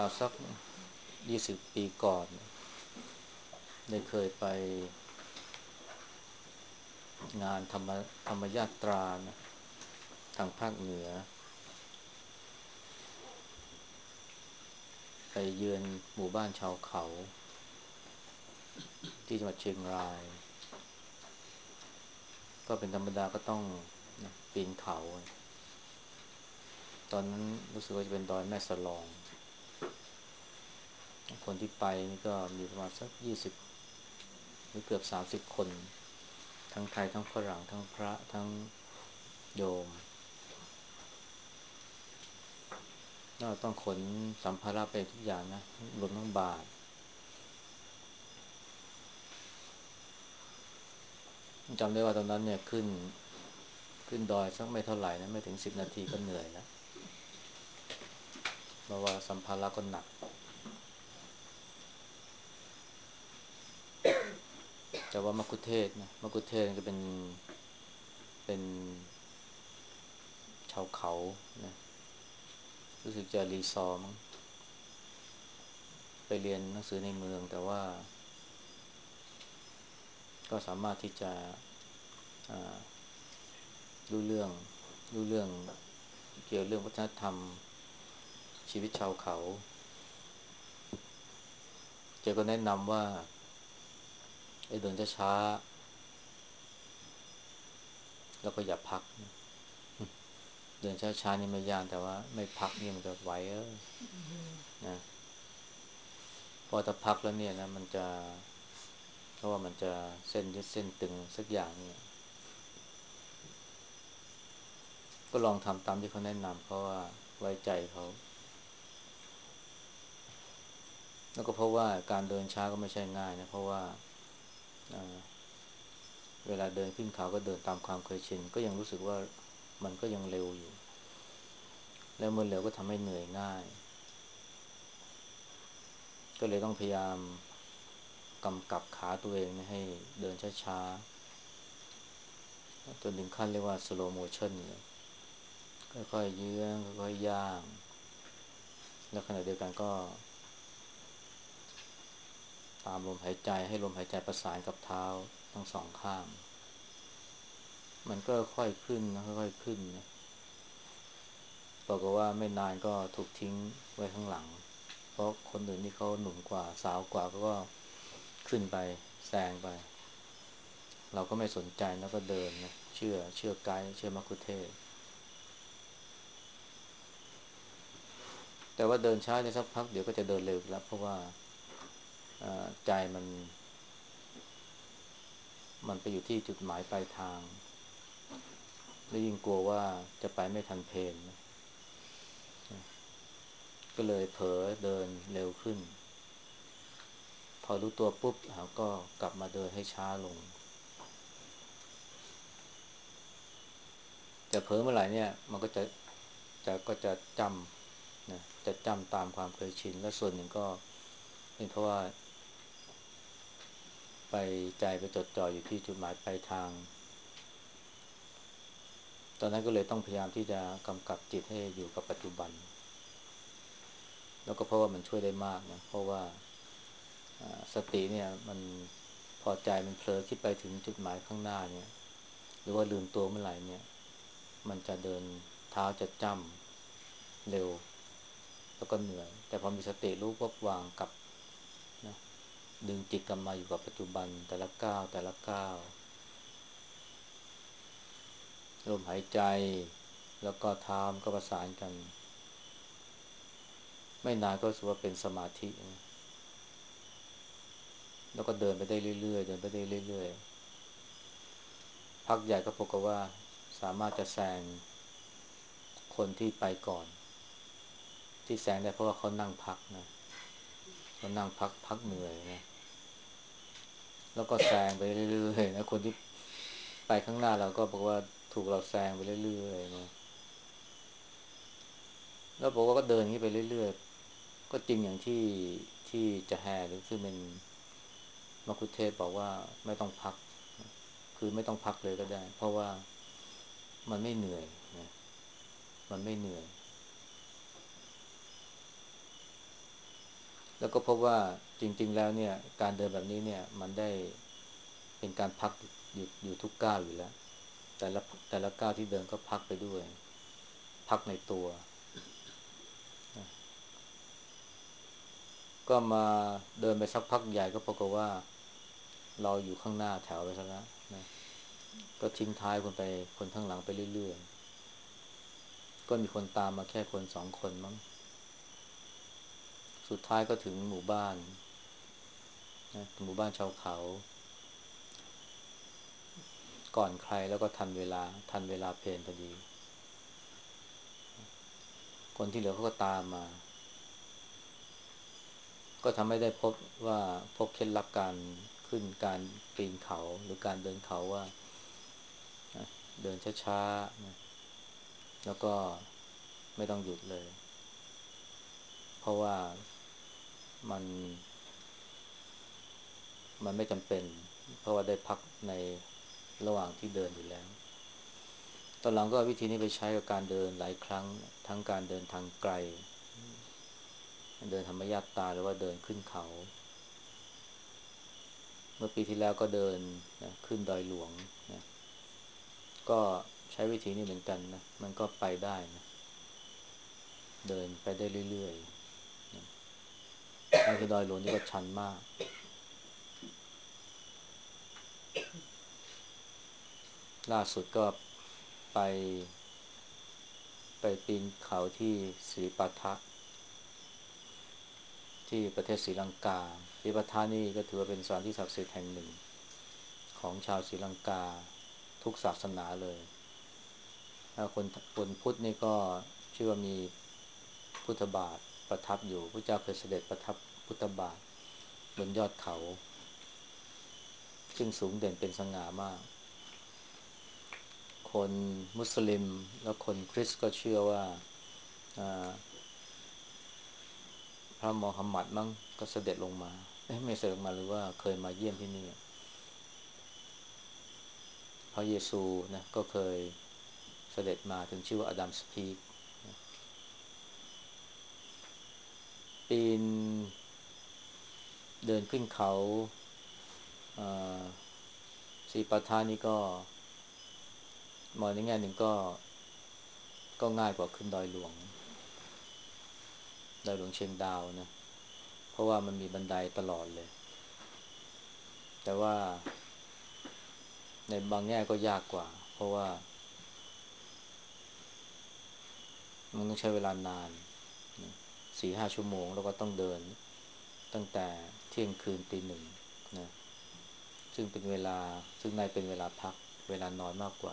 สัก20 ปีก่อนได้เคยไปงานธรรมยาตรานะทางภาคเหนือไปเยือนหมู่บ้านชาวเขาที่จังหวัดเชียงรายก็เป็นธรรมดาก็ต้องนะปีนเขาตอนนั้นรู้สึกว่าจะเป็นดอยแม่สลองคนที่ไปนี่ก็มีประมาณสัก20หรือเกือบ30 คนทั้งไทยทั้งฝรั่งทั้งพระทั้งโยมเราต้องขนสัมภาระไปทุกอย่างนะรวมทั้งบาตรจำได้ว่าตอนนั้นเนี่ยขึ้นดอยสักไม่เท่าไหร่นะไม่ถึง10 นาทีก็เหนื่อยแล้วเพราะว่าสัมภาระก็หนักแต่ว่ามัคคุเทศก์นะมัคคุเทศก์ก็เป็นชาวเขานะรู้สึกจะรีซอร์มั้งไปเรียนหนังสือในเมืองแต่ว่าก็สามารถที่จะอ่ารู้เรื่องรู้เรื่องเกี่ยวเรื่องวัฒนธรรมชีวิตชาวเขาแกก็แนะนำว่าให้เดินช้าๆแล้วก็อย่าพักเดินช้าๆนี่ไม่ยากแต่ว่าไม่พักนี่มันจะไหวนะพอถ้าพักแล้วเนี่ยนะมันจะเพราะว่ามันจะเส้นยึดเส้นตึงสักอย่างเนี่ยก็ลองทำตามที่เขาแนะนำเพราะว่าไว้ใจเขาแล้วก็เพราะว่าการเดินช้าก็ไม่ใช่ง่ายนะเพราะว่าอ่าเวลาเดินขึ้นเขาก็เดินตามความเคยชินก็ยังรู้สึกว่ามันก็ยังเร็วอยู่แล้วเมื่อเร็วก็ทำให้เหนื่อยง่ายก็เลยต้องพยายามกำกับขาตัวเองไม่ให้เดินช้าๆจนถึงขั้นเรียกว่า slow motion เลยค่อยๆเยื้องค่อยๆย่างแล้วขณะเดียวกันก็ตามลมหายใจให้ลมหายใจประสานกับเท้าทั้งสองข้างมันก็ค่อยขึ้นนะค่อยๆขึ้นนะบอกว่าไม่นานก็ถูกทิ้งไว้ข้างหลังเพราะคนอื่นที่เขาหนุ่มกว่าสาวกว่าก็ขึ้นไปแซงไปเราก็ไม่สนใจแล้วก็เดินนะเชื่อไกด์เชื่อมัคคุเทศก์แต่ว่าเดินช้าในสักพักเดี๋ยวก็จะเดินเร็วแล้วเพราะว่าใจมันไปอยู่ที่จุดหมายปลายทางแล้วยิ่งกลัวว่าจะไปไม่ทันเพลนนะก็เลยเผลอเดินเร็วขึ้นพอรู้ตัวปุ๊บก็กลับมาเดินให้ช้าลงแต่เผลอเมื่อไหร่เนี่ยมันก็จะจำนะจะจำตามความเคยชินและส่วนหนึ่งก็เป็นเพราะว่าใจไปจดจ่ออยู่ที่จุดหมายปลายทางตอนนั้นก็เลยต้องพยายามที่จะกำกับจิตให้อยู่กับปัจจุบันแล้วก็เพราะว่ามันช่วยได้มากนะเพราะว่าสติเนี่ยมันพอใจมันเผลอคิดไปถึงจุดหมายข้างหน้าเนี่ยหรือว่าลืมตัวเมื่อไหร่เนี่ยมันจะเดินเท้าจะจ้ำเร็วแล้วก็เหนื่อยแต่พอมีสติรู้ปุ๊บวางกับนะดึงจิตกลับมาอยู่กับปัจจุบันแต่ละก้าวแต่ละก้าวลมหายใจแล้วก็เท้ามันก็ประสานกันไม่นานก็รู้สึกว่าเป็นสมาธินะแล้วก็เดินไปได้เรื่อยๆเดินไปได้เรื่อยๆพักใหญ่ก็พบกับว่าสามารถจะแซงคนที่ไปก่อนที่แซงได้เพราะว่าเขานั่งพักนะเขานั่งพักเหนื่อยนะแล้วก็แซงไปเรื่อยๆนะคนที่ไปข้างหน้าเราก็บอกว่าถูกเราแซงไปเรื่อยๆนะแล้วบอกว่าก็เดินอย่างนี้ไปเรื่อยๆก็จริงอย่างที่จะแฮหรือซึ่งเป็นมัคคุเทศก์บอกว่าไม่ต้องพักคือไม่ต้องพักเลยก็ได้เพราะว่ามันไม่เหนื่อยนะมันไม่เหนื่อยแล้วก็พบว่าจริงๆแล้วเนี่ยการเดินแบบนี้เนี่ยมันได้เป็นการพักอยู่ทุกก้าวอยู่แล้วแต่ละแต่ละก้าวที่เดินก็พักไปด้วยพักในตัวก็มาเดินไปสักพักใหญ่ก็ปรากฏว่าเราอยู่ข้างหน้าแถวไปซะแล้วนะก็ทิ้งท้ายคนข้างหลังไปเรื่อยๆก็มีคนตามมาแค่คนสองคนมั้งสุดท้ายก็ถึงหมู่บ้านนะหมู่บ้านชาวเขาก่อนใครแล้วก็ทันเวลาเพลนพอดีคนที่เหลือเขาก็ตามมาก็ทำให้ได้พบเคล็ดลับการขึ้นการปีนเขาหรือการเดินเขาว่าเดินช้าๆนะแล้วก็ไม่ต้องหยุดเลยเพราะว่ามันมันไม่จำเป็นเพราะว่าได้พักในระหว่างที่เดินอยู่แล้วตอนหลังก็เอาวิธีนี้ไปใช้กับการเดินหลายครั้งทั้งการเดินทางไกลเดินธรรมญาตราหรือว่าเดินขึ้นเขาเมื่อปีที่แล้วก็เดินนะขึ้นดอยหลวงนะก็ใช้วิธีนี้เหมือนกันนะมันก็ไปได้นะเดินไปได้เรื่อยๆนะทางที่ดอยหลวงนี่ก็ชันมากล่าสุดก็ไปไปปีนเขาที่ศรีปะทะที่ประเทศศรีลังกาศรีปะทะนี่ก็ถือว่าเป็นสถานที่ศักดิ์สิทธิ์แห่งหนึ่งของชาวศรีลังกาทุกศาสนาเลยถ้าคนพุทธนี่ก็เชื่อว่ามีพุทธบาทประทับอยู่พระเจ้าเคยเสด็จประทับพุทธบาทบนยอดเขาซึ่งสูงเด่นเป็นสง่ามากคนมุสลิมและคนคริสต์ก็เชื่อว่าพระมอฮัมหมัดมั้งก็เสด็จลงมาไม่เสด็จลงมาหรือว่าเคยมาเยี่ยมที่นี่พระเยซูนะก็เคยเสด็จมาถึงชื่อว่าอดัมสปีกปีนเดินขึ้นเขาสีปะทานี่ก็มองในแง่หนึ่งก็ง่ายกว่าขึ้นดอยหลวงเชียงดาวนะเพราะว่ามันมีบันไดตลอดเลยแต่ว่าในบางแง่ก็ยากกว่าเพราะว่ามันต้องใช้เวลานาน4-5 ชั่วโมงแล้วก็ต้องเดินตั้งแต่เที่ยงคืนตี 1นะซึ่งเป็นเวลาซึ่งในเป็นเวลาพักเวลานอนมากกว่า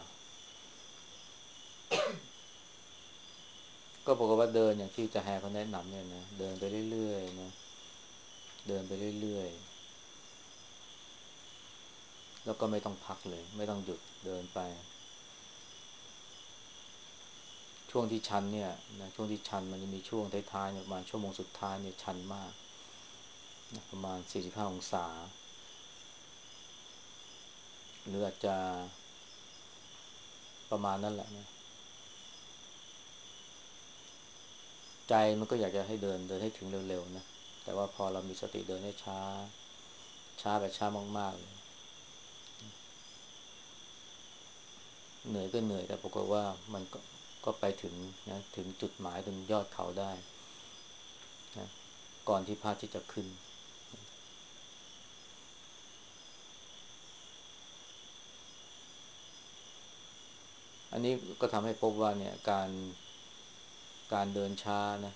ก็บอกว่าเดินอย่างที่จะแฮเขาแนะนำเนี่ยนะเดินไปเรื่อยๆนะเดินไปเรื่อยๆแล้วก็ไม่ต้องพักเลยไม่ต้องหยุดเดินไปช่วงที่ชันเนี่ยนะช่วงที่ชันมันจะมีช่วงท้ายๆเนี่ยประมาณชั่วโมงสุดท้ายเนี่ยชันมากนะประมาณ45 องศาหรืออาจจะประมาณนั้นแหละนะใจมันก็อยากจะให้เดินให้ถึงเร็วๆนะแต่ว่าพอเรามีสติเดินให้ช้าแบบช้ามากๆเลยเหนื่อยก็เหนื่อยแต่ปรากฏว่ามันก็ไปถึงนะถึงจุดหมายถึงยอดเขาได้นะก่อนที่พระอาทิตย์จะขึ้นอันนี้ก็ทำให้พบว่าเนี่ยการเดินช้านะ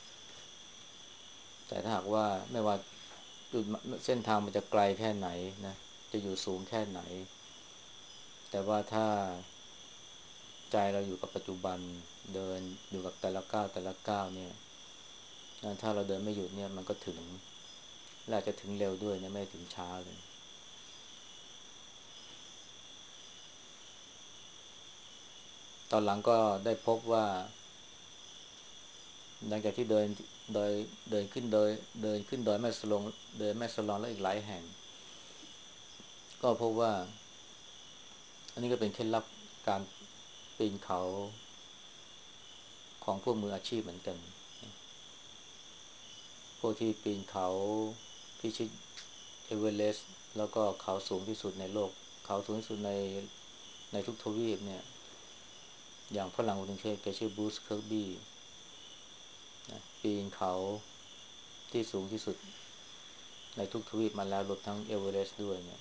แต่ถ้าหากว่าไม่ว่าจุดเส้นทางมันจะไกลแค่ไหนนะจะอยู่สูงแค่ไหนแต่ว่าถ้าใจเราอยู่กับปัจจุบันเดินอยู่กับแต่ละก้าวเนี่ยถ้าเราเดินไม่หยุดเนี่ยมันก็ถึงและอาจจะถึงเร็วด้วยนะไม่ถึงช้าเลยตอนหลังก็ได้พบว่าหลังจากที่โดยเดินขึ้นดอยแม่สลองเดินแม่สลองแล้วอีกหลายแห่งก็พบว่าอันนี้ก็เป็นเคล็ดลับการปีนเขาของพวกมืออาชีพเหมือนกันวกที่ปีนเขาพิชิตเอเวอเรสต์แล้วก็เขาสูงที่สุดในโลกเขาสูงที่สุดในทุกทวีปเนี่ยอย่างฝรั่งคนหนึ่งแกชื่อบรูซเคิร์บี้นะปีนเขาที่สูงที่สุดในทุกทวีปมาแล้วรวมทั้งเอเวอเรสต์ด้วยเนี่ย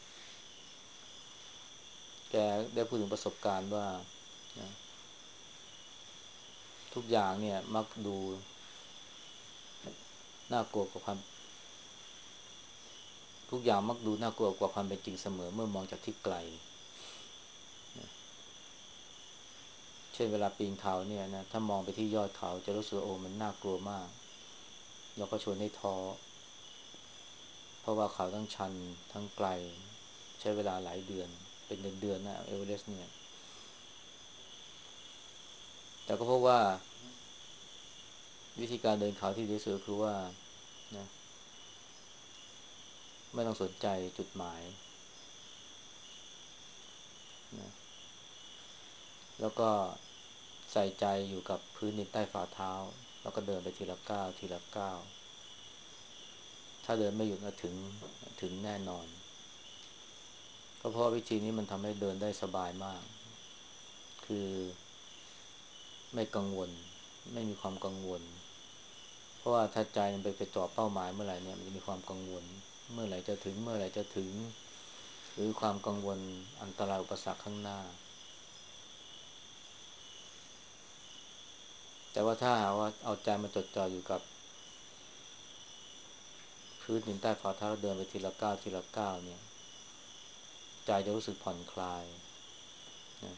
แกได้พูดถึงประสบการณ์ว่านะทุกอย่างเนี่ยมักดูน่ากลัวกว่าความทุกอย่างมักดูน่ากลัวกว่าความเป็นจริงเสมอเมื่อมองจากที่ไกลนะเช่นเวลาปีนเขาเนี่ยนะถ้ามองไปที่ยอดเขาจะรู้สึกโอ้มันน่ากลัวมากแล้วก็ชวนให้ท้อเพราะว่าเขาทั้งชันทั้งไกลใช้เวลาหลายเดือนเป็นเดือนๆนะเอเวอเรสต์เนี่ยแต่ก็เพราะว่าวิธีการเดินเขาที่ดีที่สุดคือว่านะไม่ต้องสนใจจุดหมายนะแล้วก็ใส่ใจอยู่กับพื้นดินใต้ฝ่าเท้าแล้วก็เดินไปทีละก้าวทีละก้าวถ้าเดินไม่หยุดก็ถึงแน่นอนก็เพราะวิธีนี้มันทำให้เดินได้สบายมากคือไม่กังวลไม่มีความกังวลเพราะว่าถ้าใจมันไปจ่อเป้าหมายเมื่อไหร่เนี่ยมันจะมีความกังวลเมื่อไหร่จะถึงเมื่อไหร่จะถึงหรือความกังวลอันตรายอุปสรรคข้างหน้าแต่ว่าถ้าหากว่าเอาใจมาจดจ่ออยู่กับพื้นดินใต้ฝ่าเท้าเดินไปทีละก้าวทีละก้าวเนี่ยใจจะรู้สึกผ่อนคลายนะ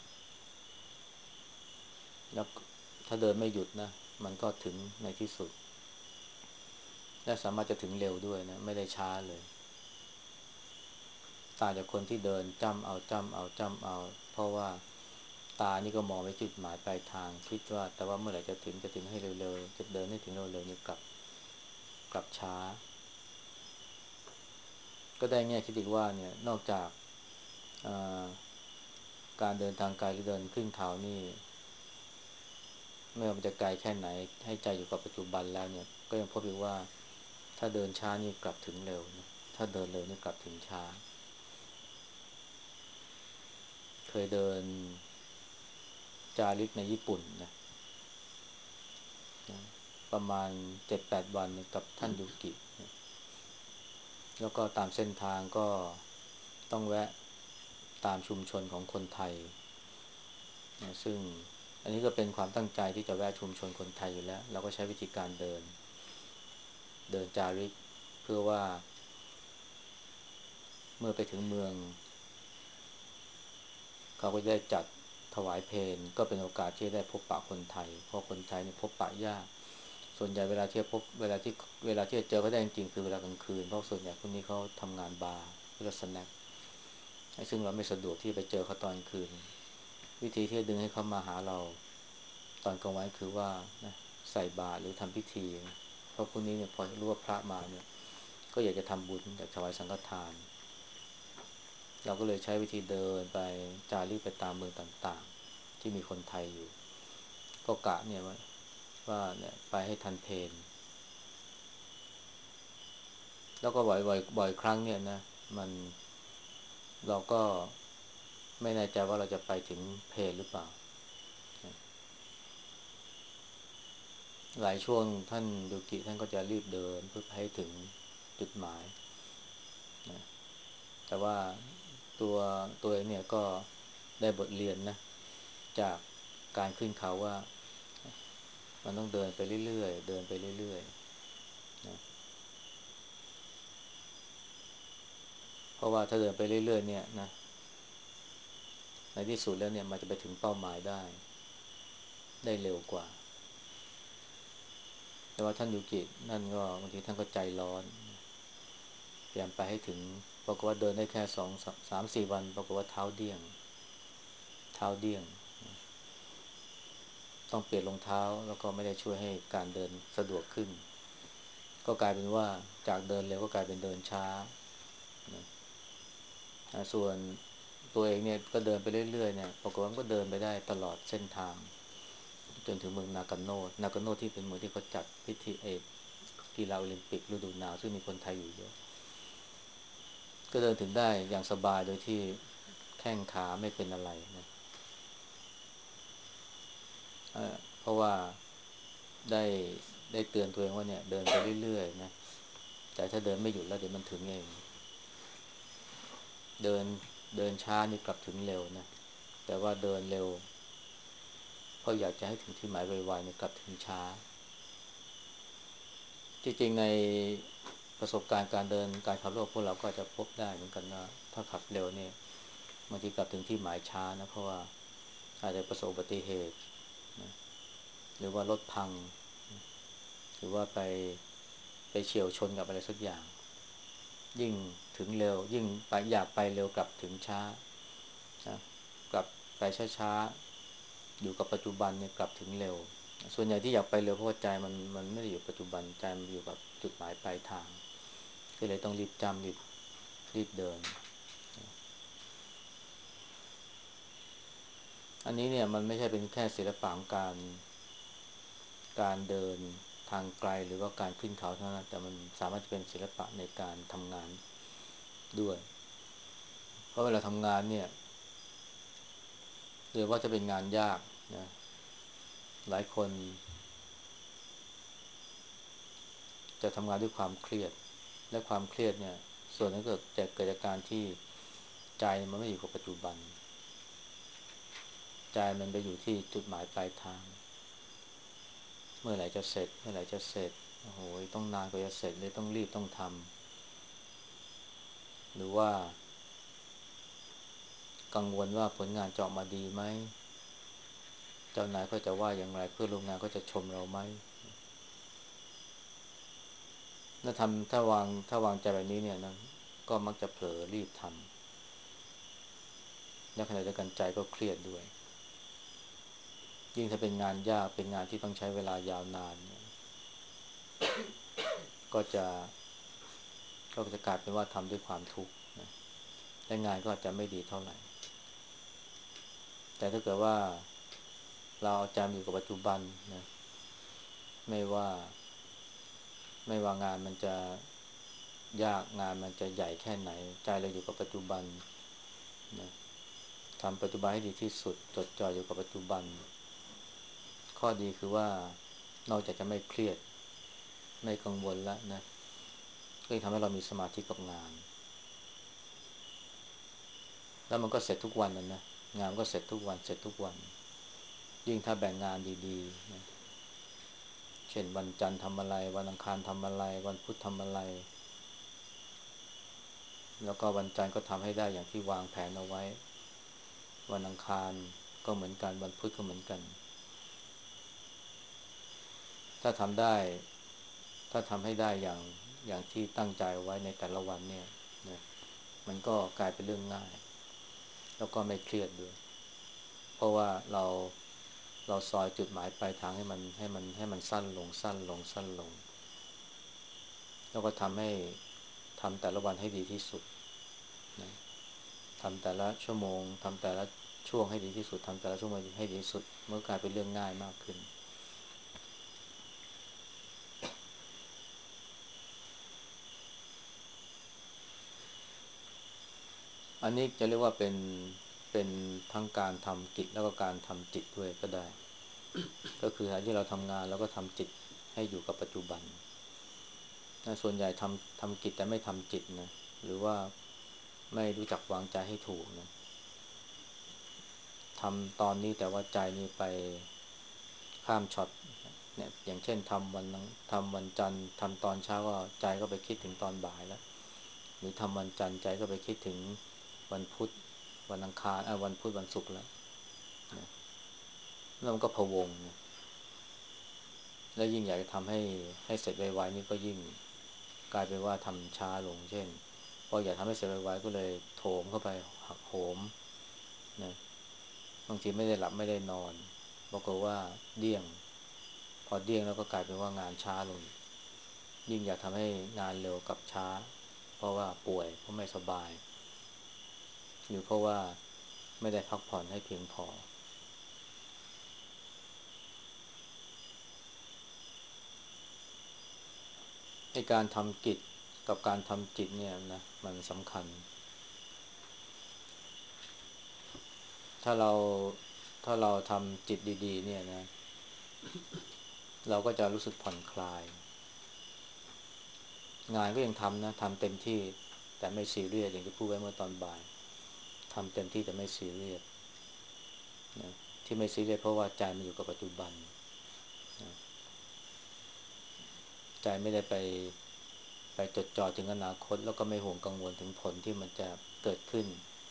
แล้วถ้าเดินไม่หยุดนะมันก็ถึงในที่สุดและสามารถจะถึงเร็วด้วยนะไม่ได้ช้าเลยต่างจากคนที่เดินจ้ำเอาเพราะว่าตานี่ก็มองไปจุดหมายปลายทางคิดว่าแต่ว่าเมื่อไหร่จะถึงให้เร็วๆจะเดินให้ถึงเร็วๆนี่กลับช้าก็ได้แง่คิดอีกว่าเนี่ยนอกจากอ่าการเดินทางไกลหรือเดินขึ้นเขานี่ไม่ว่ามันจะไกลแค่ไหนให้ใจอยู่กับปัจจุบันแล้วเนี่ยก็ยังพบอีกว่าถ้าเดินช้านี่กลับถึงเร็วนะถ้าเดินเร็วนี่กลับถึงช้าเคยเดินจาริกในญี่ปุ่นนะประมาณ7-8 วันกับท่านยูกิแล้วก็ตามเส้นทางก็ต้องแวะตามชุมชนของคนไทยนะซึ่งอันนี้ก็เป็นความตั้งใจที่จะแวะชุมชนคนไทยอยู่แล้วเราก็ใช้วิธีการเดินจาริกเพื่อว่าเมื่อไปถึงเมืองเขาก็ได้จัดถวายเพลก็เป็นโอกาสที่ได้พบปะคนไทยเพราะคนไทยเนี่ยพบปะยากส่วนใหญ่เวลาที่จะเจอเขาได้จริงๆคือเวลากลางคืนเพราะส่วนใหญ่พวกนี้เขาทำงานบาร์เพื่อสแน็คซึ่งเราไม่สะดวกที่จะไปเจอเขาตอนกลางคืนวิธีที่จะดึงให้เขามาหาเราตอนกลางวันคือว่านะใส่บาตรหรือทำพิธีเพราะพวกนี้เนี่ยพอรู้ว่าพระมาเนี่ยก็อยากจะทำบุญอยากถวายสังฆทานเราก็เลยใช้วิธีเดินไปจาริกไปตามเมืองต่างๆที่มีคนไทยอยู่ก็กะเนี่ยว่าเนี่ยไปให้ทันเพลแล้วก็บ่อยครั้งเนี่ยนะมันเราก็ไม่แน่ใจว่าเราจะไปถึงเพลหรือเปล่าหลายช่วงท่านยูกิท่านก็จะรีบเดินเพื่อให้ถึงจุดหมายนะแต่ว่าตัวตัวเองเนี่ยก็ได้บทเรียนนะจากการขึ้นเขาว่ามันต้องเดินไปเรื่อยๆเดินไปเรื่อยๆนะเพราะว่าถ้าเดินไปเรื่อยๆเนี่ยนะในที่สุดแล้วเนี่ยมันจะไปถึงเป้าหมายได้เร็วกว่าแต่ว่าท่านยูกินั่นก็บางทีท่านก็ใจร้อนพยายามไปให้ถึงปรากฏว่าเดินได้แค่2-3-4 วันปรากฏว่าเท้าเดี้ยงต้องเปลี่ยนรองเท้าแล้วก็ไม่ได้ช่วยให้การเดินสะดวกขึ้นก็กลายเป็นว่าจากเดินเร็วก็กลายเป็นเดินช้านะส่วนตัวเองเนี่ยก็เดินไปเรื่อยๆเนี่ยปรากฏว่าก็เดินไปได้ตลอดเส้นทางจนถึงเมืองนากาโนะที่เป็นเมืองที่เขาจัดพิธีกีฬาโอลิมปิกฤดูหนาวซึ่งมีคนไทยอยู่เยอะก็เดินถึงได้อย่างสบายโดยที่แข้งขาไม่เป็นอะไรนะเพราะว่าได้ได้เตือนตัวเองว่าเนี่ยเดินไปเรื่อยๆนะแต่ถ้าเดินไม่หยุดแล้วเดี๋ยวมันถึงเองเดินเดินช้านี่กลับถึงเร็วนะแต่ว่าเดินเร็วเพราะอยากจะให้ถึงที่หมายไวๆเนี่ยกลับถึงช้าจริงๆในประสบการณ์การเดินการขับรถพวกเราก็จะพบได้เหมือนกันว่าถ้าขับเร็วเนี่ยบางทีกลับถึงที่หมายช้านะเพราะว่าอาจจะประสบอุบัติเหตุนะหรือว่ารถพังหรือว่าไปเฉี่ยวชนกับอะไรสักอย่างยิ่งถึงเร็วยิ่งไปอยากไปเร็วกลับถึงช้านะกลับไปช้าๆอยู่กับปัจจุบันเนี่ยกลับถึงเร็วส่วนใหญ่ที่อยากไปเร็วเพราะว่าใจมันไม่ได้อยู่ปัจจุบันใจมันอยู่กับจุดหมายปลายทางก็เลยต้องรีบจำรีบเดินอันนี้เนี่ยมันไม่ใช่เป็นแค่ศิลปะของการเดินทางไกลหรือว่าการขึ้นเขาเท่านั้นแต่มันสามารถจะเป็นศิลปะในการทำงานด้วยเพราะเวลาทำงานเนี่ยหรือว่าจะเป็นงานยากนะหลายคนจะทำงานด้วยความเครียดและความเครียดเนี่ยส่วนนึงเกิดจากการที่ใจมันไม่อยู่กับปัจจุบันใจมันไปอยู่ที่จุดหมายปลายทางเมื่อไหร่จะเสร็จเมื่อไหร่จะเสร็จโอ้โหต้องนานกว่าจะเสร็จเลยต้องรีบต้องทำหรือว่ากังวลว่าผลงานจะออกมาดีไหมเจ้านายก็จะว่าอย่างไรเพื่อนร่วมงานก็จะชมเราไหมถ้าวางใจแบบนี้เนี่ยนะก็มักจะเผลอรีบทำและขณะเดียวกันใจก็เครียดด้วยยิ่งถ้าเป็นงานยากเป็นงานที่ต้องใช้เวลายาวนานเนี่ยก็จะก็จะกลายเป็นว่าทำด้วยความทุกข์นะและงานก็อาจจะไม่ดีเท่าไหร่แต่ถ้าเกิดว่าเราเอาใจมาอยู่กับปัจจุบันนะไม่ว่าไม่ว่างานมันจะยากงานมันจะใหญ่แค่ไหนใจเราอยู่กับปัจจุบันนะทำปัจจุบันให้ดีที่สุดจดจ่ออยู่กับปัจจุบันข้อดีคือว่านอกจากจะไม่เครียดไม่กังวลแล้วนะก็ยังทำให้เรามีสมาธิกับงานแล้วมันก็เสร็จทุกวันนะงานก็เสร็จทุกวันเสร็จทุกวันยิ่งถ้าแบ่งงานดีๆนะเช่นวันจันทร์ทำอะไรวันอังคารทำอะไรวันพุธทำอะไรแล้วก็วันจันทร์ก็ทำให้ได้อย่างที่วางแผนเอาไว้วันอังคารก็เหมือนกันวันพุธก็เหมือนกันถ้าทำได้ถ้าทำให้ได้อย่างที่ตั้งใจไว้ในแต่ละวันเนี่ยนะมันก็กลายเป็นเรื่องง่ายแล้วก็ไม่เครียดด้วยเพราะว่าเราซอยจุดหมายปลายทางให้มันสั้นลงสั้นลงสั้นลงแล้วก็ทำแต่ละวันให้ดีที่สุดนะทำแต่ละชั่วโมงทำแต่ละช่วงให้ดีที่สุดทำแต่ละช่วงให้ดีที่สุดเมื่อกลายเป็นเรื่องง่ายมากขึ้นอันนี้จะเรียกว่าเป็นทั้งการทำกิจแล้วก็การทำจิตด้วยก็ได้ก็คือการที่เราทำงานแล้วก็ทำจิตให้อยู่กับปัจจุบันนะส่วนใหญ่ทำกิจแต่ไม่ทำจิตนะหรือว่าไม่รู้จักวางใจให้ถูกนะทำตอนนี้แต่ว่าใจนี่ไปข้ามช็อตเนี่ยอย่างเช่นทำวันจันทร์ทำตอนเช้าก็ใจก็ไปคิดถึงตอนบ่ายแล้วหรือทำวันจันทร์ใจก็ไปคิดถึงวันพุธวันอังคารวันพุธวันศุกร์แล้วนะแล้วมันก็พะวงนะแล้วยิ่งอยากจะทำให้เสร็จไวๆนี่ก็ยิ่งกลายเป็นว่าทำช้าลงเช่นพออยากทำให้เสร็จไวๆก็เลยโถมเข้าไปหักโหมนะบางทีไม่ได้หลับไม่ได้นอนบอกว่าเดี้ยงพอเดี้ยงแล้วก็กลายเป็นว่างานช้าลงยิ่งอยากทำให้งานเร็วกับช้าเพราะว่าป่วยเพราะไม่สบายหรือเพราะว่าไม่ได้พักผ่อนให้เพียงพอในการทำกิจกับการทำจิตเนี่ยนะมันสำคัญถ้าเราถ้าเราทำจิตดีๆเนี่ยนะเราก็จะรู้สึกผ่อนคลายงานก็ยังทำนะทำเต็มที่แต่ไม่ซีเรียสอย่างที่พูดไว้เมื่อตอนบ่ายทำเต็มที่แต่ไม่ซีเรียสนะที่ไม่ซีเรียสเพราะว่าใจมันอยู่กับปัจจุบันนะใจไม่ได้ไปจดจ่อถึงอนาคตแล้วก็ไม่ห่วงกังวลถึงผลที่มันจะเกิดขึ้น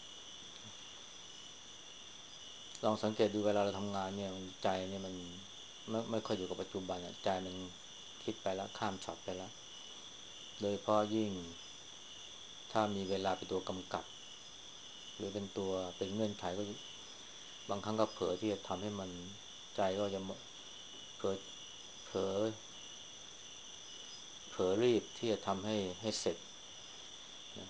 ลองสังเกตดูเวลาเราทำงานเนี่ยมันใจเนี่ยมันไม่ค่อยอยู่กับปัจจุบันอะใจมันคิดไปแล้วข้ามช็อตไปแล้วโดยเฉพาะยิ่งถ้ามีเวลาเป็นตัวกำกับหรือเป็นตัวเป็นเงื่อนไขก็บางครั้งก็เผลอที่จะทำให้มันใจก็จะเผลอเผลอเผลอรีบที่จะทำให้เสร็จนะ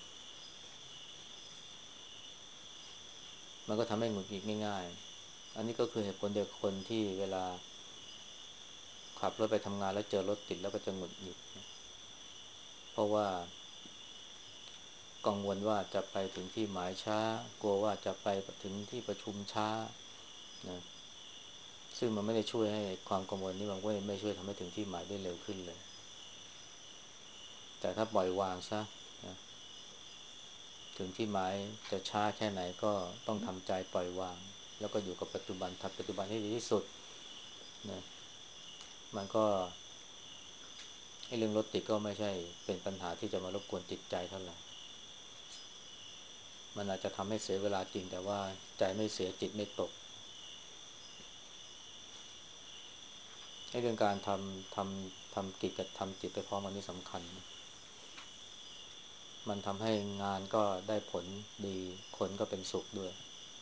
มันก็ทำให้หงุดหงิดง่ายๆอันนี้ก็คือเหตุผลเดียวกับคนที่เวลาขับรถไปทำงานแล้วเจอรถติดแล้วก็จะหงุดหงิดนะเพราะว่ากังวลว่าจะไปถึงที่หมายช้ากลัวว่าจะไปถึงที่ประชุมช้านะซึ่งมันไม่ได้ช่วยให้ความกังวลนี้มันไม่ช่วยทำให้ถึงที่หมายได้เร็วขึ้นเลยแต่ถ้าปล่อยวางซะนะถึงที่หมายจะช้าแค่ไหนก็ต้องทำใจปล่อยวางแล้วก็อยู่กับปัจจุบันทำปัจจุบันให้ดีที่สุดนะมันก็ไอ้เรื่องรถติดก็ไม่ใช่เป็นปัญหาที่จะมารบกวนจิตใจเท่าไหร่มันอาจจะทำให้เสียเวลาจริงแต่ว่าใจไม่เสียจิตไม่ตกไอ้เรื่องการทำกิจกับทำจิตไปพร้อมกันนี่สำคัญมันทำให้งานก็ได้ผลดีคนก็เป็นสุขด้วย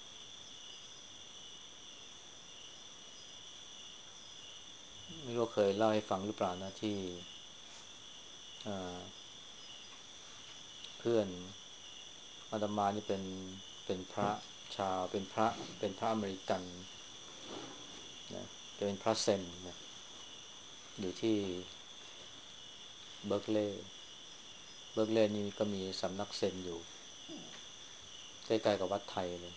ไม่รู้เคยเล่าให้ฟังหรือเปล่านะที่เอ่อเพื่อนอาตมานี่เป็นพระชาวเป็นพระอเมริกันนะแกเป็นพระเซนนะอยู่ที่เบิร์กเลย์นี่ก็มีสำนักเซนอยู่ใกล้ๆกับวัดไทยเลย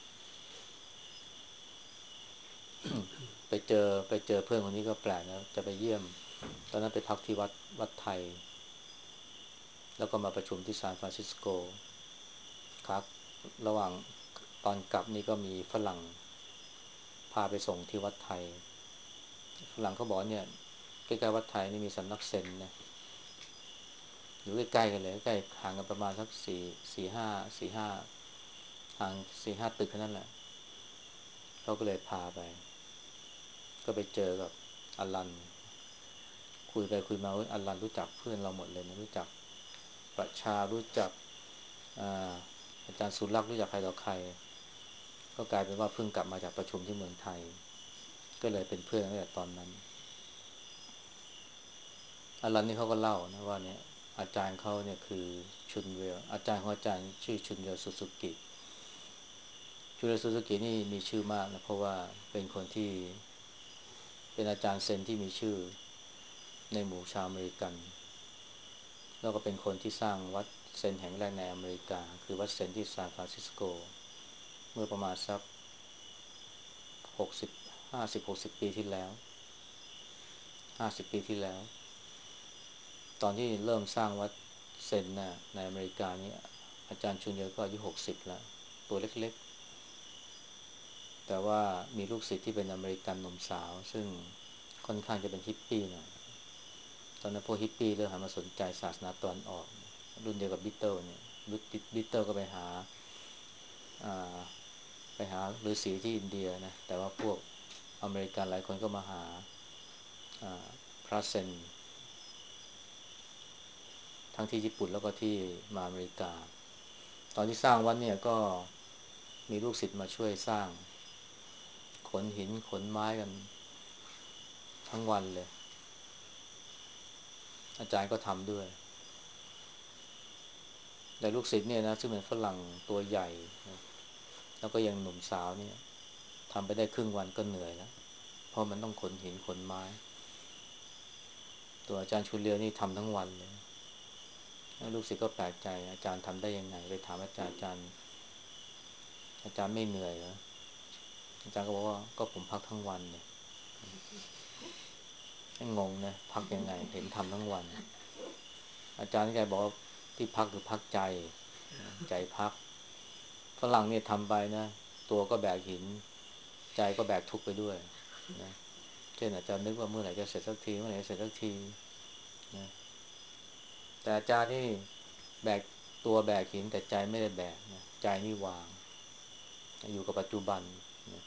ไปเจอเพื่อนคนนี้ก็แปลกนะจะไปเยี่ยมตอนนั้นไปพักที่วัดไทยแล้วก็มาประชุมที่ซานฟรานซิสโกครับระหว่างตอนกลับนี่ก็มีฝรั่งพาไปส่งที่วัดไทยฝรั่งเขาบอกเนี่ยใกล้ๆวัดไทยนี่มีสำนักเซนนะอยู่ใกล้ๆกันเลยใกล้ห่างกันประมาณสักสี่ห้าห่าง4-5ตึกแค่นั้นแหละเขาก็เลยพาไปก็ไปเจอกับอลันคุยไปคุยมาอลันรู้จักเพื่อนเราหมดเลยนะรู้จักประชารู้จักอาอาจารย์สุรักษ์รู้จักใครต่อใครก็กลายเป็นว่าเพิ่งกลับมาจากประชุมที่เมืองไทยก็เลยเป็นเพื่อนตั้งแต่ตอนนั้นอลันนี่เขาก็เล่านะว่าเนี่ยอาจารย์เขาเนี่ยคือชุนเวลอาจารย์ของอาจารย์ชื่อชุนเวลซูซูกิชุนเวลซูซูกินี่มีชื่อมากนะเพราะว่าเป็นคนที่เป็นอาจารย์เซนที่มีชื่อในหมู่ชาวอเมริกันแล้วก็เป็นคนที่สร้างวัดเซนแห่งแรกในอเมริกาคือวัดเซนที่ซานฟรานซิสโกเมื่อประมาณสัก6050-60 ปีที่แล้ว50 ปีที่แล้วตอนที่เริ่มสร้างวัดเซนน่ะในอเมริกานี่อาจารย์ชุนเยลก็อายุ60แล้วตัวเล็กๆแต่ว่ามีลูกศิษย์ที่เป็นอเมริกันหนุ่มสาวซึ่งค่อนข้างจะเป็นฮิปปี้หน่อยตอนนั้นพวกฮิปปี้เริ่มหันมาสนใจศาสนาตะวันออกรุ่นเดียวกับบิทเทิลเนี่ยบิทเทิลก็อ่าไปหาฤาษีที่อินเดียนะแต่ว่าพวกอเมริกันหลายคนก็มาหาพระเซนทั้งที่ญี่ปุ่นแล้วก็ที่มาอเมริกาตอนที่สร้างวัดเนี่ยก็มีลูกศิษย์มาช่วยสร้างขนหินขนไม้กันทั้งวันเลยอาจารย์ก็ทำด้วยแต่ลูกศิษย์เนี่ยนะซึ่งเป็นฝรั่งตัวใหญ่นะแล้วก็ยังหนุ่มสาวเนี่ยทำไปได้ครึ่งวันก็เหนื่อยแล้วเพราะมันต้องขนหินขนไม้ตัวอาจารย์ชูเลียวนี่ทำทั้งวันเลยลูกศิษย์ก็แปลกใจอาจารย์ทำได้ยังไงไปถามอาจารย์ไม่เหนื่อยเหรออาจารย์ก็บอกว่าก็ผมพักทั้งวันเนี่ยงงนะพักยังไงเห็นทำทั้งวันอาจารย์แกบอกว่าที่พักคือพักใจใจพักฝรั่งเนี่ยทำไปนะตัวก็แบกหินใจก็แบกทุกข์ไปด้วยนะเช่นอาจารย์นึกว่าเมื่อไหร่จะเสร็จสักทีเมื่อไหร่จะเสร็จสักทีนะแต่อาจารย์นี่แบกตัวแบกหินแต่ใจไม่ได้แบกนะใจนี่วางอยู่กับปัจจุบันนะ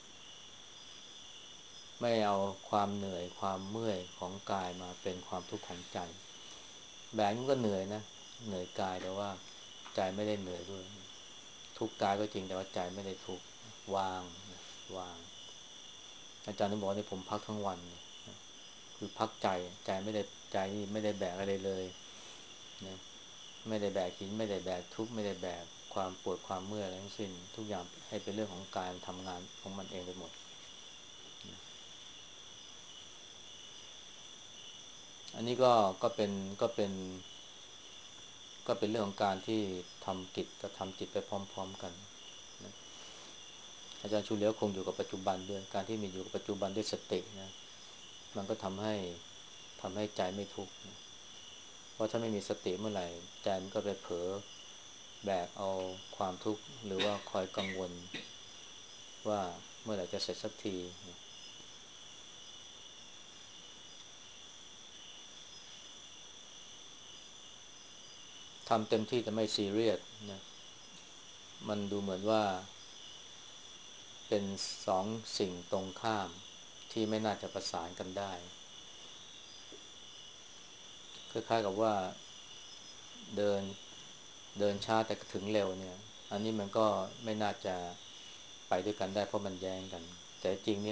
ไม่เอาความเหนื่อยความเมื่อยของกายมาเป็นความทุกข์ของใจแบกมันก็เหนื่อยนะเหนื่อยกายแต่ว่าใจไม่ได้เหนื่อยด้วยทุกข์กายก็จริงแต่ว่าใจไม่ได้ทุกข์วางนะวางอาจารย์นึกบอกว่านี่ผมพักทั้งวันเลยคือพักใจใจไม่ได้ใจนี่ไม่ได้แบกอะไรเลยนะไม่ได้แบกหินไม่ได้แบกทุกข์ไม่ได้แบกความปวดความเมื่อยอะไรทั้งสิ้นทุกอย่างให้เป็นเรื่องของกายมันทำงานของมันเองไปหมดอันนี้ก็เป็นก็เป็นเรื่องของการที่ทำกิจกับทำจิตไปพร้อมๆกันนะอาจารย์ชูเลียวคงอยู่กับปัจจุบันด้วยการที่มีอยู่กับปัจจุบันด้วยสตินะมันก็ทำให้ใจไม่ทุกข์นะเพราะถ้าไม่มีสติเมื่อไหร่ใจมันก็ไปเผลอแบกเอาความทุกข์หรือว่าคอยกังวลว่าเมื่อไหร่จะเสร็จสักทีนะทำเต็มที่แต่ไม่ซีเรียสนะมันดูเหมือนว่าเป็นสองสิ่งตรงข้ามที่ไม่น่าจะประสานกันได้คล้ายๆกับว่าเดินเดินช้าแต่ถึงเร็วเนี่ยอันนี้มันก็ไม่น่าจะไปด้วยกันได้เพราะมันแย้งกันแต่จริงนี่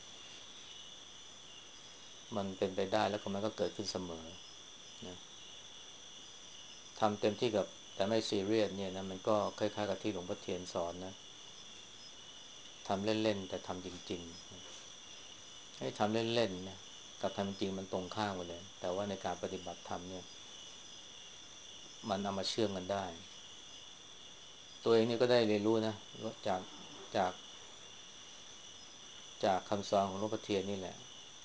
มันเป็นไปได้แล้วก็มันก็เกิดขึ้นเสมอนะทำเต็มที่กับแต่ไม่ซีเรียสเนี่ยนะมันก็คล้ายๆกับที่หลวงพ่อเทียนสอนนะทำเล่นๆแต่ทำจริงๆให้ทำเล่นๆนะกับทำจริงมันตรงข้ามกันเลยแต่ว่าในการปฏิบัติธรรมเนี่ยมันเอามาเชื่อมกันได้ตัวเองนี่ก็ได้เรียนรู้นะจากจากคำสอนของหลวงพ่อเทียนนี่แหละ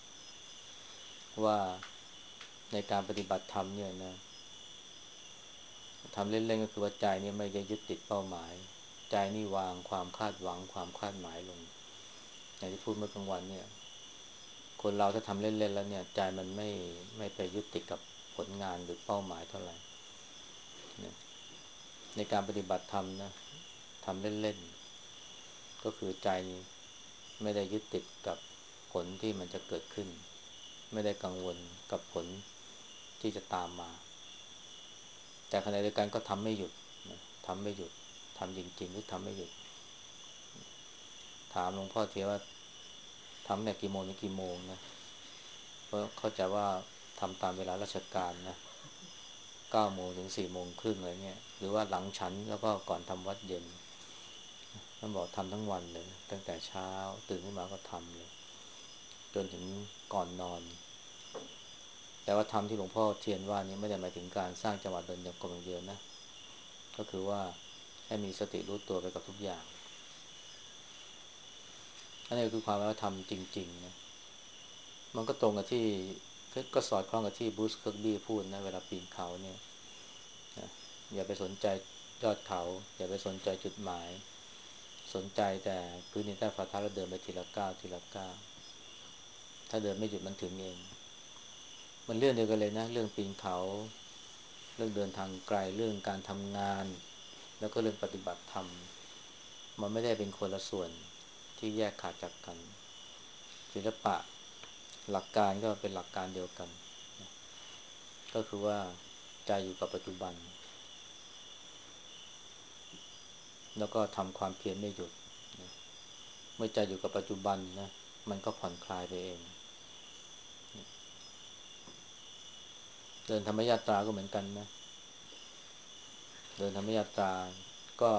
ว่าในการปฏิบัติธรรมเนี่ยนะทำเล่นๆก็คือว่าใจนี่ไม่ได้ยึดติดเป้าหมายใจนี่วางความคาดหวังความคาดหมายลงอย่างที่พูดเมื่อกลางวันเนี่ยคนเราถ้าทำเล่นๆแล้วเนี่ยใจมันไม่ไปยึดติดกับผลงานหรือเป้าหมายเท่าไหร่นะในการปฏิบัติธรรมนะทำเล่นๆก็คือใจไม่ได้ยึดติดกับผลที่มันจะเกิดขึ้นไม่ได้กังวลกับผลที่จะตามมาแต่ขณะเดียวกันก็ทำไม่หยุดนะทำไม่หยุดทำจริงๆหรือทำไม่หยุดถามหลวงพ่อเทียว่าทำเนี่ยกี่โมงถึงกี่โมงนะเพราะเข้าใจว่าทำตามเวลาราชการนะ9 โมงถึง4 โมงครึ่งอะไรเงี้ยหรือว่าหลังฉันแล้วก็ก่อนทำวัดเย็นท่านบอกทำทั้งวันเลยตั้งแต่เช้าตื่นขึ้นมาก็ทำเลยจนถึงก่อนนอนแต่ว่าทำที่หลวงพ่อเทียนว่านี้ไม่ได้หมายถึงการสร้างจังหวะเดินจงกรมอย่างเดียวนะก็คือว่าให้มีสติรู้ตัวไปกับทุกอย่างอันนี้คือความว่าทำจริงๆนะมันก็ตรงกับที่ก็สอดคล้องกับที่บรูซเคิร์กบี้พูดนะเวลาปีนเขาเนี่ยนะอย่าไปสนใจยอดเขาอย่าไปสนใจจุดหมายสนใจแต่พื้นที่ใต้ฝ่าเท้าแล้วเดินไปทีละก้าวทีละก้าวถ้าเดินไม่หยุดมันถึงเองมันเรื่องเดียวกันเลยนะเรื่องปีนเขาเรื่องเดินทางไกลเรื่องการทำงานแล้วก็เรื่องปฏิบัติธรรมมันไม่ได้เป็นคนละส่วนที่แยกขาดจากกันศิลปะหลักการก็เป็นหลักการเดียวกันก็คือว่าใจอยู่กับปัจจุบันแล้วก็ทำความเพียรไม่หยุดเมื่อใจอยู่กับปัจจุบันนะมันก็ผ่อนคลายไปเองเดินธรรมยาตราก็เหมือนกันนะเดินธรรมยาตราก็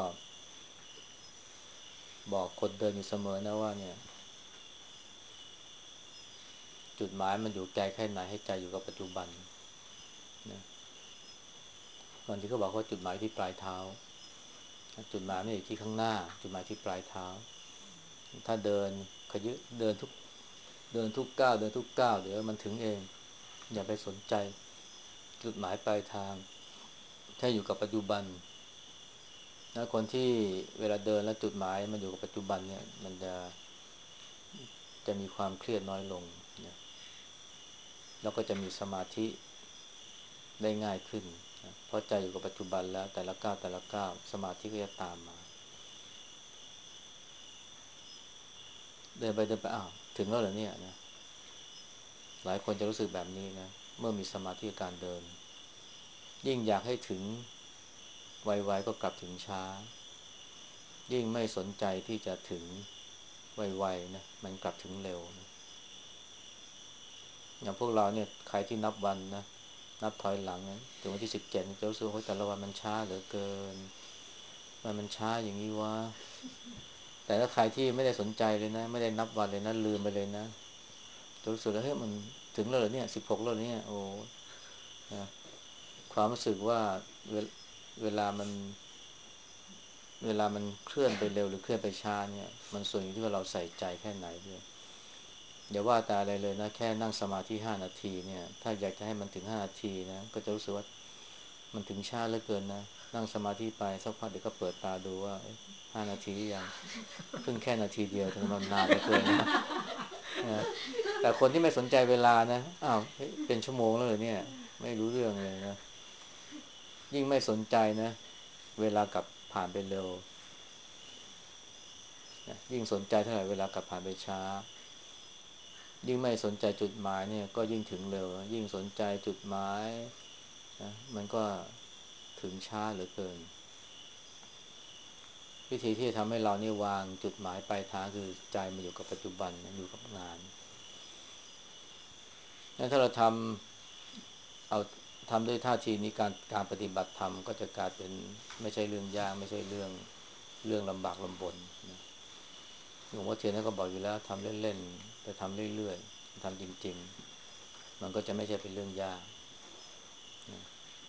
บอกคนเดินอยู่เสมอนะว่าเนี่ยจุดหมายมันอยู่ไกลแค่ไหนให้ใจอยู่กับปัจจุบันนะบางทีเขาบอกว่าจุดหมายที่ปลายเท้าจุดหมายไม่อยู่ที่ข้างหน้าจุดหมายที่ปลายเท้าถ้าเดินขยึเดินทุกก้าวเดินทุกก้าวเดี๋ยวมันถึงเองอย่าไปสนใจจุดหมายปลายทางถ้าอยู่กับปัจจุบันนะคนที่เวลาเดินแล้วจุดหมายมันอยู่กับปัจจุบันเนี่ยมันจะมีความเครียดน้อยลงนะแล้วก็จะมีสมาธิได้ง่ายขึ้นนะเพราะใจอยู่กับปัจจุบันแล้วแต่ละก้าวแต่ละก้าวสมาธิก็จะตามมาเดินไปเดินไปอ้าวถึงแล้วเหรอเนี่ยนะหลายคนจะรู้สึกแบบนี้นะเมื่อมีสมาธิกับการเดินยิ่งอยากให้ถึงไวๆก็กลับถึงช้ายิ่งไม่สนใจที่จะถึงไวๆนะมันกลับถึงเร็วนะอย่างพวกเราเนี่ยใครที่นับวันนะนับถอยหลังนะถึงวันที่17จะรู้สึกว่าแต่ละวันมันช้าเหลือเกินมันช้าอย่างนี้วะแต่ถ้าใครที่ไม่ได้สนใจเลยนะไม่ได้นับวันเลยนะลืมไปเลยนะจะรู้สึกว่าเฮ้ยมันถึงแล้วเหรอเนี่ย16แล้วเนี่ยโอ้นะความรู้สึกว่าเวลเวลามันเวลามันเคลื่อนไปเร็วหรือเคลื่อนไปช้าเนี่ยมันส่วนอยู่ที่ว่าเราใส่ใจแค่ไหนด้วยอย่าว่าแต่อะไรเลยนะแค่นั่งสมาธิ5 นาทีเนี่ยถ้าอยากจะให้มันถึง5 นาทีนะก็จะรู้สึกว่ามันถึงช้าเหลือเกินนะนั่งสมาธิไปสักพักเดี๋ยวก็เปิดตาดูว่า5 นาทีหรือยังเพิ่งแค่นาทีเดียวทำไมมันนานเหลือเกินนะแต่คนที่ไม่สนใจเวลานะอ้าวเป็นชั่วโมงแล้วเหรอเนี่ยไม่รู้เรื่องเลยนะยิ่งไม่สนใจนะเวลากลับผ่านไปเร็วนะยิ่งสนใจเท่าไหร่เวลากลับผ่านไปช้ายิ่งไม่สนใจจุดหมายเนี่ยก็ยิ่งถึงเร็วยิ่งสนใจจุดหมายนะมันก็ถึงช้าเหลือเกินวิธีที่จะทำให้เราเนี่ยวางจุดหมายปลายทางคือใจมาอยู่กับปัจจุบันอยู่กับงานงั้นถ้าเราเอาทำด้วยท่าทีนี้การปฏิบัติธรรมก็จะกลายเป็นไม่ใช่เรื่องยากไม่ใช่เรื่องลำบากลำบนนะหลวงพ่อเทียนท่านก็บอกอยู่แล้วทำเล่นๆแต่ทำเรื่อยๆทำจริงๆมันก็จะไม่ใช่เป็นเรื่องยากนะ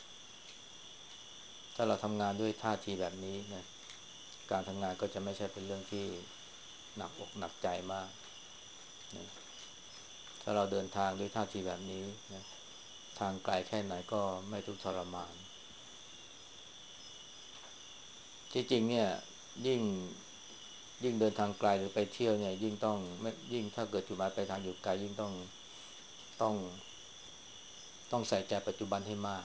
ถ้าเราทำงานด้วยท่าทีแบบนี้นะการทำงานก็จะไม่ใช่เป็นเรื่องที่หนักอกหนักใจมากนะถ้าเราเดินทางด้วยท่าทีแบบนี้นะทางไกลแค่ไหนก็ไม่ทุกข์ทรมานที่จริงเนี่ยยิ่งยิ่งเดินทางไกลหรือไปเที่ยวเนี่ยยิ่งต้องไม่ยิ่งถ้าเกิดจุดหมายปลายทางอยู่ไกลยิ่งต้องต้องใส่ใจปัจจุบันให้มาก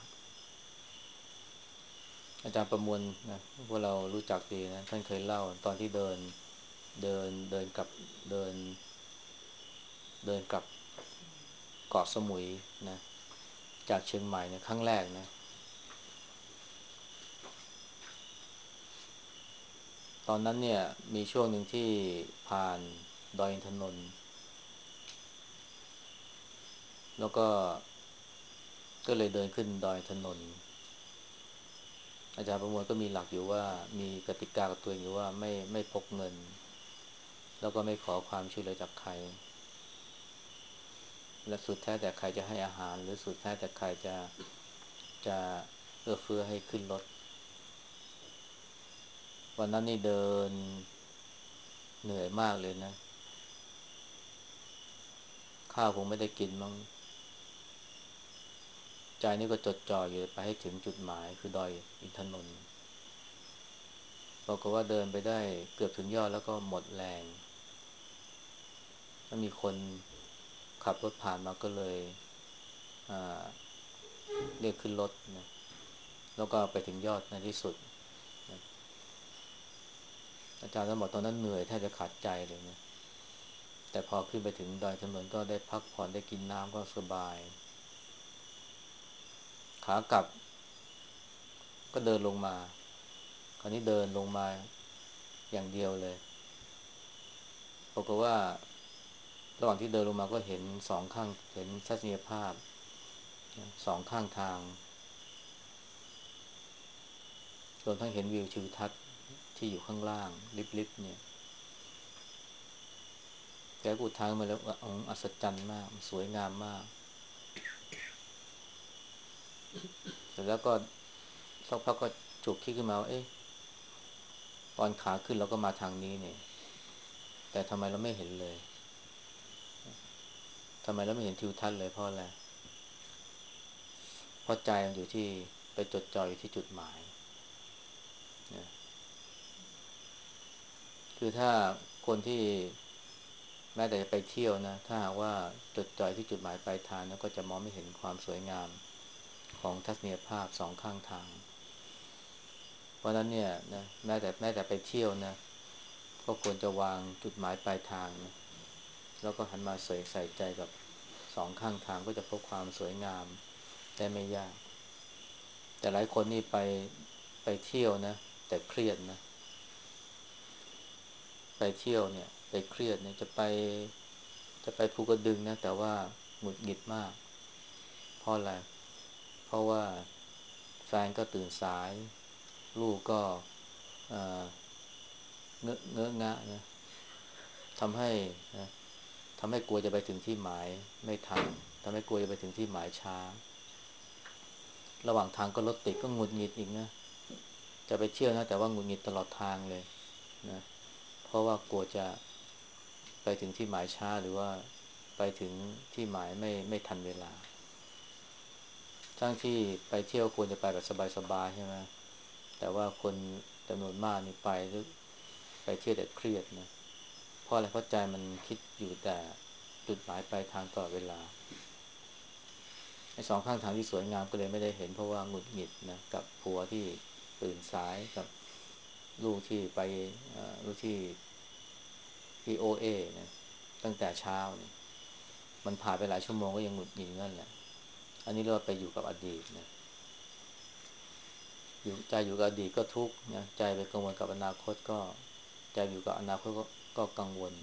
อาจารย์ประมวลนะพวกเรารู้จักดีนะท่านเคยเล่าตอนที่เดินเดินเดินกลับเกาะสมุยนะจากเชียงใหม่เนี่ยครั้งแรกนะตอนนั้นเนี่ยมีช่วงหนึ่งที่ผ่านดอยอินทนนท์แล้วก็เลยเดินขึ้นดอยอินทนนท์อาจารย์ประมวลก็มีหลักอยู่ว่ามีกติกากับตัวเองอยู่ว่าไม่พกเงินแล้วก็ไม่ขอความช่วยเหลือจากใครและสุดแท้แต่ใครจะให้อาหารหรือสุดแท้แต่ใครจะเอื้อเฟื้อให้ขึ้นรถวันนั้นนี่เดินเหนื่อยมากเลยนะข้าวคงไม่ได้กินมั้งใจนี่ก็จดจ่ออยู่ไปให้ถึงจุดหมายคือดอยอินทนนท์บอกว่าเดินไปได้เกือบถึงยอดแล้วก็หมดแรงแล้วมีคนขับรถผ่านมาก็เลยอ่าเรียกขึ้นรถนะแล้วก็ไปถึงยอดในที่สุดนะอาจารย์ท่านบอกตอนนั้นเหนื่อยแทบจะขาดใจเลยนะแต่พอขึ้นไปถึงดอยถนนก็ได้พักผ่อนได้กินน้ำก็สบายขากลับก็เดินลงมาคราวนี้เดินลงมาอย่างเดียวเลยบอกว่าระหว่างที่เดินลงมาก็เห็นสองข้างเห็นทัศนียภาพสองข้างทางรวมทั้งเห็นวิวทิวทัศน์ที่อยู่ข้างล่างลิบๆเนี่ยแกพูดทางมาแล้วว่าอัศจรรย์มากสวยงามมากเสร็จแล้วก็สักพักก็ฉุกคิดขึ้นมาว่าเอ๊ะตอนขาขึ้นเราก็มาทางนี้เนี่ยแต่ทำไมเราไม่เห็นเลยทำไมเราไม่เห็นทิวทัศน์เลยเพราะอะไรเพราะใจมันอยู่ที่ไปจดจ่ออยู่ที่จุดหมายนะคือถ้าคนที่แม้แต่จะไปเที่ยวนะถ้าหากว่าจดจ่อที่จุดหมายปลายทางนะก็จะมองไม่เห็นความสวยงามของทัศนียภาพสองข้างทางเพราะนั้นเนี่ยนะแม้แต่ไปเที่ยวนะก็ควรจะวางจุดหมายปลายทางนะแล้วก็หันมาใส่ใจกับสองข้างทางก็จะพบความสวยงามได้ไม่ยากแต่หลายคนนี่ไปเที่ยวนะแต่เครียดนะไปเที่ยวเนี่ยไปเครียดเนี่ยจะไปภูกระดึงนะแต่ว่าหงุดหงิดมากเพราะอะไรเพราะว่าแฟนก็ตื่นสายลูกก็เอ่อเงอะงะนะทำให้นะทำให้กลัวจะไปถึงที่หมายไม่ทันทำให้กลัวจะไปถึงที่หมายช้าระหว่างทางก็รถติดก็หงุดหงิดอีกนะจะไปเที่ยวนะแต่ว่าหงุดหงิดตลอดทางเลยนะเพราะว่ากลัวจะไปถึงที่หมายช้าหรือว่าไปถึงที่หมายไม่ทันเวลาทั้งที่ไปเที่ยวควรจะไปแบบสบายๆใช่ไหมแต่ว่าคนจำนวนมากนี่ไปหรือไปเที่ยวแต่เครียดนะเพราะอะไรเพราะใจมันคิดอยู่แต่จุดหมายปลายทางตลอดเวลาไอ้สองข้างทางที่สวยงามก็เลยไม่ได้เห็นเพราะว่าหงุดหงิดนะกับผัวที่ตื่นสายกับลูกที่ไปลูกที่โอเอนะตั้งแต่เช้าเนี่ยมันผ่านไปหลายชั่วโมงก็ยังหงุดหงิดนั่นแหละอันนี้เรียกว่าไปอยู่กับอดีตนะอยู่กับอดีตก็ทุกข์นะใจไปกังวลกับอนาคตก็ใจอยู่กับอนาคตก็กังวล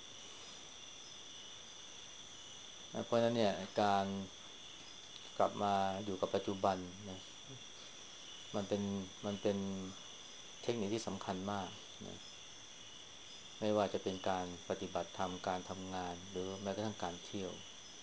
นะเพราะฉะนั้นเนี่ยการกลับมาอยู่กับปัจจุบันนะมันเป็นมันเป็นเทคนิคที่สำคัญมากนะไม่ว่าจะเป็นการปฏิบัติธรรมการทำงานหรือแม้กระทั่งการเที่ยว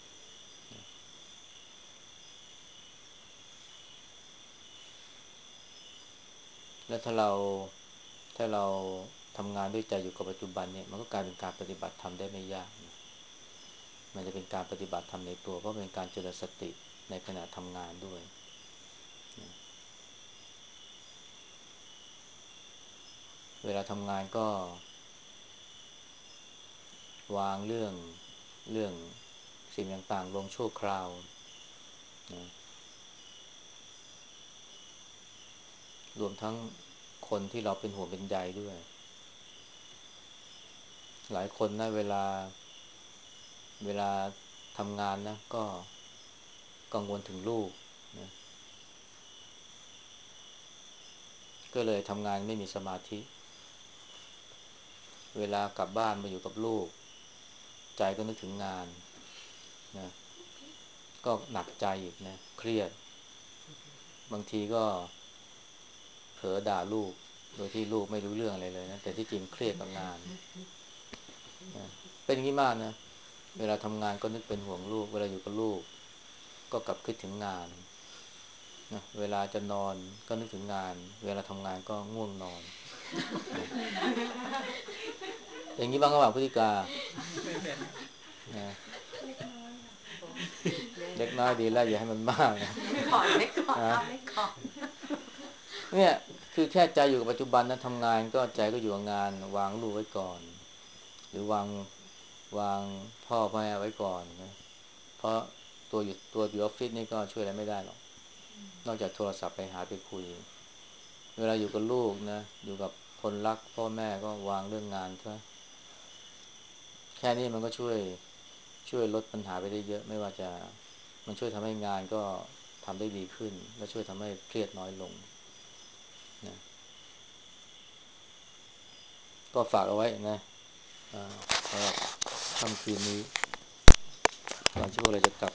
และถ้าเราทำงานด้วยใจอยู่กับปัจจุบันเนี่ยมันก็กลายเป็นการปฏิบัติธรรมได้ไม่ยากนะมันจะเป็นการปฏิบัติธรรมในตัวเพราะเป็นการเจริญสติในขณะทำงานด้วยนะเวลาทำงานก็วางเรื่องสิ่งต่างๆลงชั่วคราวนะรวมทั้งคนที่เราเป็นห่วงเป็นใยด้วยหลายคนนะเวลาทำงานนะก็กังวลถึงลูกนะก็เลยทำงานไม่มีสมาธิเวลากลับบ้านมาอยู่กับลูกใจก็นึกถึงงานนะก็หนักใจอีกนะเครียดบางทีก็เผลอด่าลูกโดยที่ลูกไม่รู้เรื่องอะไรเลยนะแต่ที่จริงเครียดกับงานนะเป็นอย่างนี้มากนะเวลาทำงานก็นึกเป็นห่วงลูกเวลาอยู่กับลูกก็กลับคิดถึงงานนะเวลาจะนอนก็นึกถึงงานเวลาทำงานก็ง่วงนอนนะอย่างนี้บ้างก็ว่าพฤติกานะเล็กน้อยดีแล้วอย่าให้มันมากนะไม่ก่อนนะเอาไม่ก่อนเนี่ยคือแค่ใจอยู่กับปัจจุบันนะทำงานก็ใจก็อยู่กับงานวางลูกไว้ก่อนหรือวางพ่อแม่ไว้ก่อนนะเพราะตัวอยู่ออฟฟิศนี่ก็ช่วยอะไรไม่ได้หรอกนอกจากโทรศัพท์ไปหาไปคุยเวลาอยู่กับลูกนะอยู่กับคนรักพ่อแม่ก็วางเรื่องงานซะแค่นี้มันก็ช่วยลดปัญหาไปได้เยอะไม่ว่าจะมันช่วยทำให้งานก็ทำได้ดีขึ้นและช่วยทำให้เครียดน้อยลงนะก็ฝากเอาไว้นะสำหรับค่ำคืนนี้ก่อนที่พวกเราจะกลับ